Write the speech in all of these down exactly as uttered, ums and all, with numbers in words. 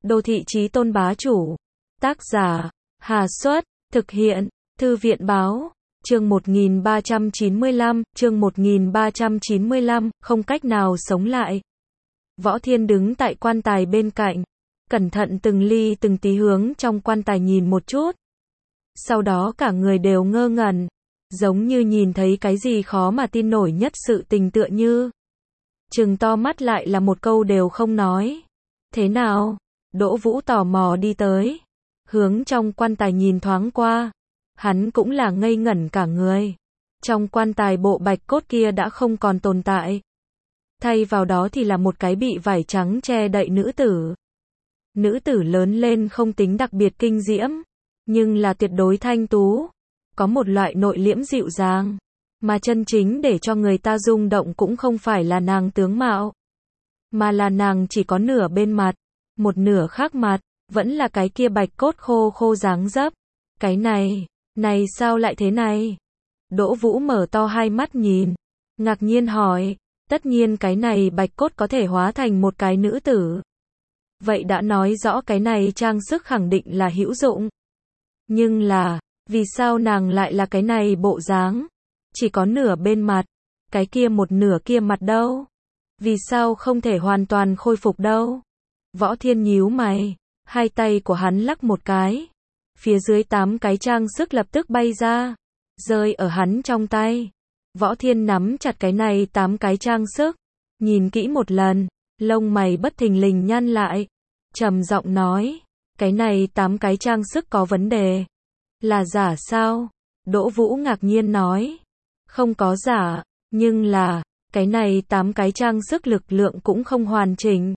Đô thị chí tôn bá chủ. Tác giả, Hà Xuất, thực hiện, Thư viện báo. Chương một nghìn ba trăm chín mươi lăm, chương một nghìn ba trăm chín mươi lăm, không cách nào sống lại. Võ Thiên đứng tại quan tài bên cạnh, cẩn thận từng ly từng tí hướng trong quan tài nhìn một chút. Sau đó cả người đều ngơ ngẩn, giống như nhìn thấy cái gì khó mà tin nổi nhất sự tình tựa như. Trừng to mắt lại là một câu đều không nói. Thế nào? Đỗ Vũ tò mò đi tới, hướng trong quan tài nhìn thoáng qua. Hắn cũng là ngây ngẩn cả người. Trong quan tài bộ bạch cốt kia đã không còn tồn tại. Thay vào đó thì là một cái bị vải trắng che đậy nữ tử. Nữ tử lớn lên không tính đặc biệt kinh diễm, nhưng là tuyệt đối thanh tú. Có một loại nội liễm dịu dàng. Mà chân chính để cho người ta rung động cũng không phải là nàng tướng mạo, mà là nàng chỉ có nửa bên mặt, một nửa khác mặt, vẫn là cái kia bạch cốt khô khô dáng dấp. Cái này, này sao lại thế này? Đỗ Vũ mở to hai mắt nhìn, ngạc nhiên hỏi, tất nhiên cái này bạch cốt có thể hóa thành một cái nữ tử. Vậy đã nói rõ cái này trang sức khẳng định là hữu dụng. Nhưng là, vì sao nàng lại là cái này bộ dáng? Chỉ có nửa bên mặt, cái kia một nửa kia mặt đâu? Vì sao không thể hoàn toàn khôi phục đâu? Võ Thiên nhíu mày, hai tay của hắn lắc một cái. Phía dưới tám cái trang sức lập tức bay ra, rơi ở hắn trong tay. Võ Thiên nắm chặt cái này tám cái trang sức, nhìn kỹ một lần, lông mày bất thình lình nhăn lại, trầm giọng nói, cái này tám cái trang sức có vấn đề. Là giả sao? Đỗ Vũ ngạc nhiên nói, không có giả, nhưng là, cái này tám cái trang sức lực lượng cũng không hoàn chỉnh.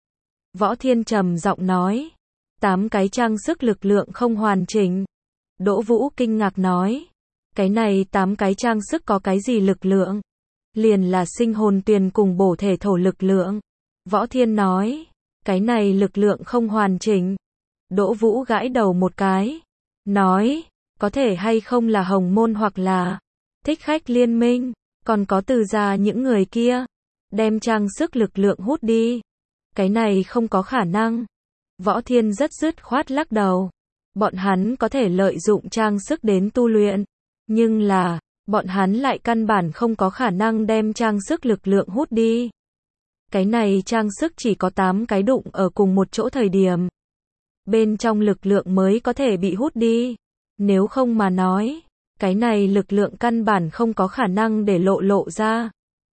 Võ Thiên trầm giọng nói, tám cái trang sức lực lượng không hoàn chỉnh. Đỗ Vũ kinh ngạc nói, cái này tám cái trang sức có cái gì lực lượng? Liền là sinh hồn tuyền cùng bổ thể thổ lực lượng. Võ Thiên nói, cái này lực lượng không hoàn chỉnh. Đỗ Vũ gãi đầu một cái, nói, có thể hay không là Hồng Môn hoặc là Thích Khách Liên Minh, còn có Từ gia những người kia, đem trang sức lực lượng hút đi. Cái này không có khả năng. Võ Thiên rất dứt khoát lắc đầu. Bọn hắn có thể lợi dụng trang sức đến tu luyện, nhưng là, bọn hắn lại căn bản không có khả năng đem trang sức lực lượng hút đi. Cái này trang sức chỉ có tám cái đụng ở cùng một chỗ thời điểm, bên trong lực lượng mới có thể bị hút đi. Nếu không mà nói, cái này lực lượng căn bản không có khả năng để lộ lộ ra.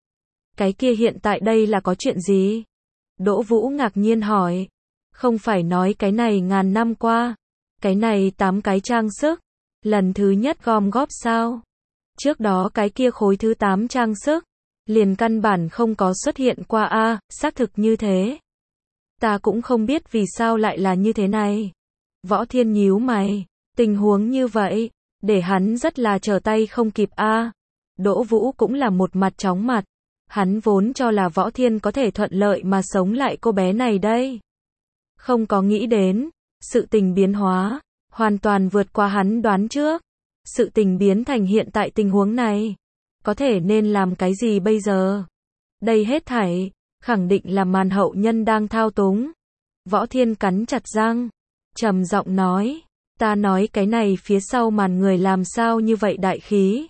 Cái kia hiện tại đây là có chuyện gì? Đỗ Vũ ngạc nhiên hỏi. Không phải nói cái này ngàn năm qua, cái này tám cái trang sức, lần thứ nhất gom góp sao? Trước đó cái kia khối thứ tám trang sức, liền căn bản không có xuất hiện qua a, à, xác thực như thế. Ta cũng không biết vì sao lại là như thế này. Võ Thiên nhíu mày, tình huống như vậy, để hắn rất là trở tay không kịp a. À. Đỗ Vũ cũng là một mặt chóng mặt, hắn vốn cho là Võ Thiên có thể thuận lợi mà sống lại cô bé này đây. Không có nghĩ đến, sự tình biến hóa, hoàn toàn vượt qua hắn đoán trước. Sự tình biến thành hiện tại tình huống này. Có thể nên làm cái gì bây giờ? Đây hết thảy, khẳng định là màn hậu nhân đang thao túng. Võ Thiên cắn chặt răng, trầm giọng nói, ta nói cái này phía sau màn người làm sao như vậy đại khí.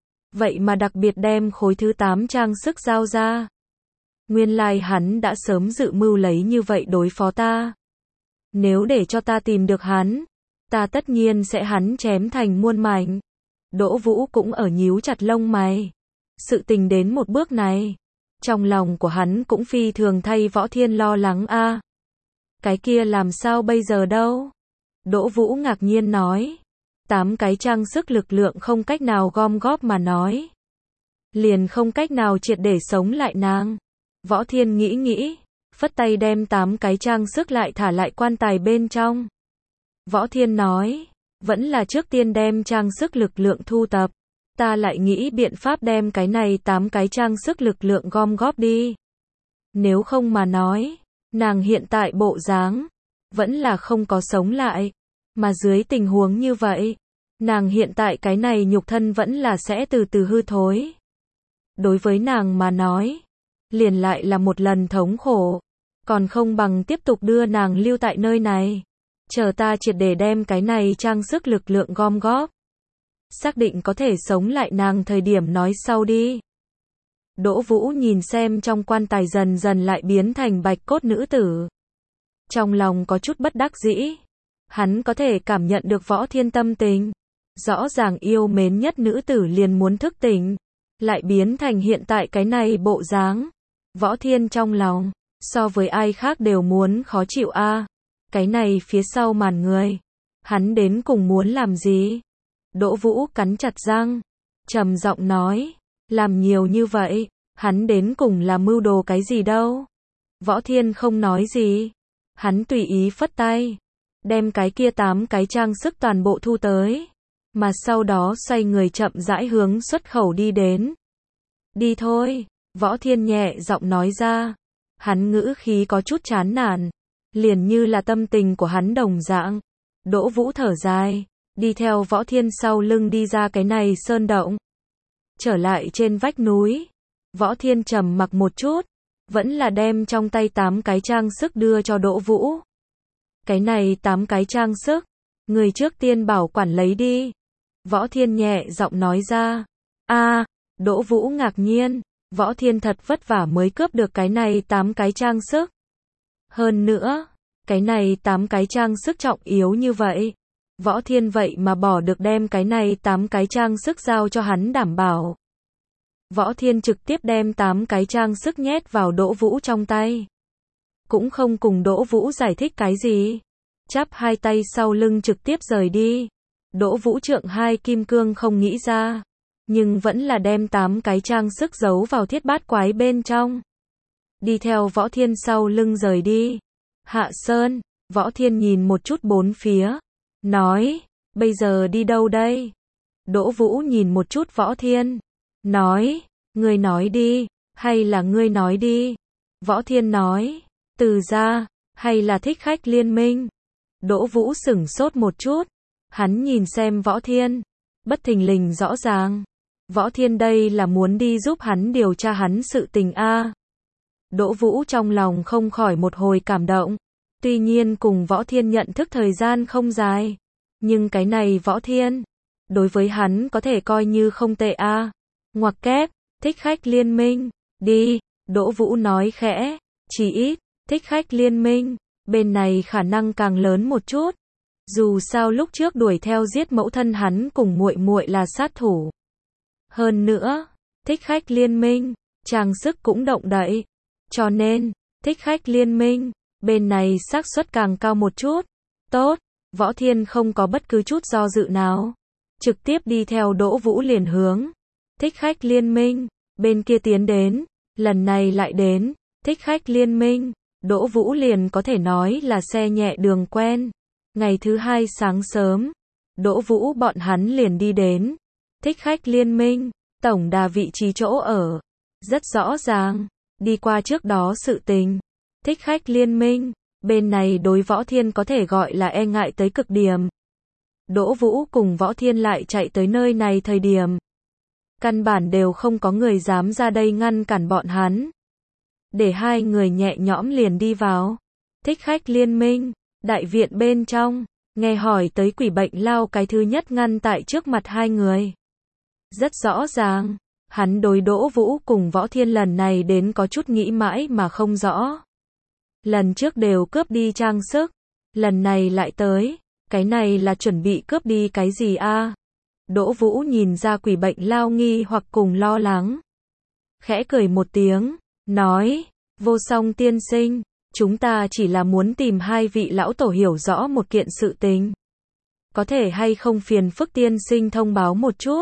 Vậy mà đặc biệt đem khối thứ tám trang sức giao ra. Nguyên lai hắn đã sớm dự mưu lấy như vậy đối phó ta. Nếu để cho ta tìm được hắn, ta tất nhiên sẽ hắn chém thành muôn mảnh. Đỗ Vũ cũng ở nhíu chặt lông mày. Sự tình đến một bước này, trong lòng của hắn cũng phi thường thay Võ Thiên lo lắng a. À, cái kia làm sao bây giờ đâu? Đỗ Vũ ngạc nhiên nói, tám cái trang sức lực lượng không cách nào gom góp mà nói, liền không cách nào triệt để sống lại nàng. Võ Thiên nghĩ nghĩ, phất tay đem tám cái trang sức lại thả lại quan tài bên trong. Võ Thiên nói, vẫn là trước tiên đem trang sức lực lượng thu tập, ta lại nghĩ biện pháp đem cái này tám cái trang sức lực lượng gom góp đi. Nếu không mà nói, nàng hiện tại bộ dáng, vẫn là không có sống lại, mà dưới tình huống như vậy, nàng hiện tại cái này nhục thân vẫn là sẽ từ từ hư thối. Đối với nàng mà nói, liền lại là một lần thống khổ. Còn không bằng tiếp tục đưa nàng lưu tại nơi này. Chờ ta triệt để đem cái này trang sức lực lượng gom góp. Xác định có thể sống lại nàng thời điểm nói sau đi. Đỗ Vũ nhìn xem trong quan tài dần dần lại biến thành bạch cốt nữ tử. Trong lòng có chút bất đắc dĩ. Hắn có thể cảm nhận được Võ Thiên tâm tình. Rõ ràng yêu mến nhất nữ tử liền muốn thức tỉnh. Lại biến thành hiện tại cái này bộ dáng. Võ Thiên trong lòng, so với ai khác đều muốn khó chịu a. À. Cái này phía sau màn người. Hắn đến cùng muốn làm gì? Đỗ Vũ cắn chặt răng. Trầm giọng nói. Làm nhiều như vậy. Hắn đến cùng là mưu đồ cái gì đâu? Võ Thiên không nói gì. Hắn tùy ý phất tay. Đem cái kia tám cái trang sức toàn bộ thu tới. Mà sau đó xoay người chậm rãi hướng xuất khẩu đi đến. Đi thôi. Võ Thiên nhẹ giọng nói ra. Hắn ngữ khí có chút chán nản. Liền như là tâm tình của hắn đồng dạng. Đỗ Vũ thở dài. Đi theo Võ Thiên sau lưng đi ra cái này sơn động. Trở lại trên vách núi. Võ Thiên trầm mặc một chút. Vẫn là đem trong tay tám cái trang sức đưa cho Đỗ Vũ. Cái này tám cái trang sức. Người trước tiên bảo quản lấy đi. Võ Thiên nhẹ giọng nói ra. A, Đỗ Vũ ngạc nhiên. Võ Thiên thật vất vả mới cướp được cái này tám cái trang sức. Hơn nữa, cái này tám cái trang sức trọng yếu như vậy. Võ Thiên vậy mà bỏ được đem cái này tám cái trang sức giao cho hắn đảm bảo. Võ Thiên trực tiếp đem tám cái trang sức nhét vào Đỗ Vũ trong tay. Cũng không cùng Đỗ Vũ giải thích cái gì. Chắp hai tay sau lưng trực tiếp rời đi. Đỗ Vũ trượng hai kim cương không nghĩ ra. Nhưng vẫn là đem tám cái trang sức giấu vào thiết bát quái bên trong. Đi theo Võ Thiên sau lưng rời đi. Hạ Sơn, Võ Thiên nhìn một chút bốn phía. Nói, bây giờ đi đâu đây? Đỗ Vũ nhìn một chút Võ Thiên. Nói, ngươi nói đi, hay là ngươi nói đi? Võ Thiên nói, Từ gia, hay là Thích Khách Liên Minh? Đỗ Vũ sửng sốt một chút. Hắn nhìn xem Võ Thiên. Bất thình lình rõ ràng. Võ Thiên đây là muốn đi giúp hắn điều tra hắn sự tình a. Đỗ Vũ trong lòng không khỏi một hồi cảm động. Tuy nhiên cùng Võ Thiên nhận thức thời gian không dài. Nhưng cái này Võ Thiên, đối với hắn có thể coi như không tệ a. Ngoặc kép, Thích Khách Liên Minh, đi, Đỗ Vũ nói khẽ, chỉ ít, Thích Khách Liên Minh, bên này khả năng càng lớn một chút. Dù sao lúc trước đuổi theo giết mẫu thân hắn cùng muội muội là sát thủ. Hơn nữa, Thích Khách Liên Minh, trang sức cũng động đậy. Cho nên, Thích Khách Liên Minh, bên này xác suất càng cao một chút. Tốt, Võ Thiên không có bất cứ chút do dự nào. Trực tiếp đi theo Đỗ Vũ liền hướng. Thích Khách Liên Minh, bên kia tiến đến. Lần này lại đến, Thích Khách Liên Minh. Đỗ Vũ liền có thể nói là xe nhẹ đường quen. Ngày thứ hai sáng sớm, Đỗ Vũ bọn hắn liền đi đến. Thích Khách Liên Minh, tổng đà vị trí chỗ ở. Rất rõ ràng, đi qua trước đó sự tình. Thích Khách Liên Minh, bên này đối Võ Thiên có thể gọi là e ngại tới cực điểm. Đỗ Vũ cùng Võ Thiên lại chạy tới nơi này thời điểm. Căn bản đều không có người dám ra đây ngăn cản bọn hắn. Để hai người nhẹ nhõm liền đi vào. Thích Khách Liên Minh, đại viện bên trong, nghe hỏi tới quỷ bệnh lao cái thứ nhất ngăn tại trước mặt hai người. Rất rõ ràng, hắn đối Đỗ Vũ cùng Võ Thiên lần này đến có chút nghĩ mãi mà không rõ. Lần trước đều cướp đi trang sức, lần này lại tới, cái này là chuẩn bị cướp đi cái gì a? Đỗ Vũ nhìn ra quỷ bệnh lao nghi hoặc cùng lo lắng. Khẽ cười một tiếng, nói, Vô Song tiên sinh, chúng ta chỉ là muốn tìm hai vị lão tổ hiểu rõ một kiện sự tình. Có thể hay không phiền phức tiên sinh thông báo một chút.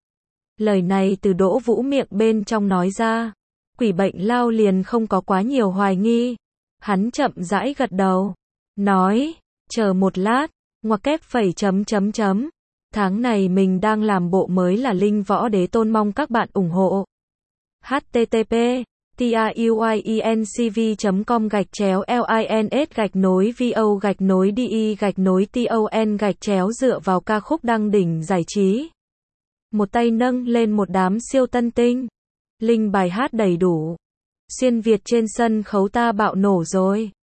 Lời này từ Đỗ Vũ miệng bên trong nói ra. Quỷ bệnh lao liền không có quá nhiều hoài nghi. Hắn chậm rãi gật đầu. Nói, chờ một lát, ngoặc kép phẩy chấm chấm chấm. Tháng này mình đang làm bộ mới là Linh Võ Đế Tôn, mong các bạn ủng hộ. H T T P TIUYENCV chấm com gạch chéo LINS gạch nối VO gạch nối DE gạch nối TON gạch chéo dựa vào ca khúc đăng đỉnh giải trí. Một tay nâng lên một đám siêu tân tinh. Linh bài hát đầy đủ. Xuyên Việt trên sân khấu ta bạo nổ rồi.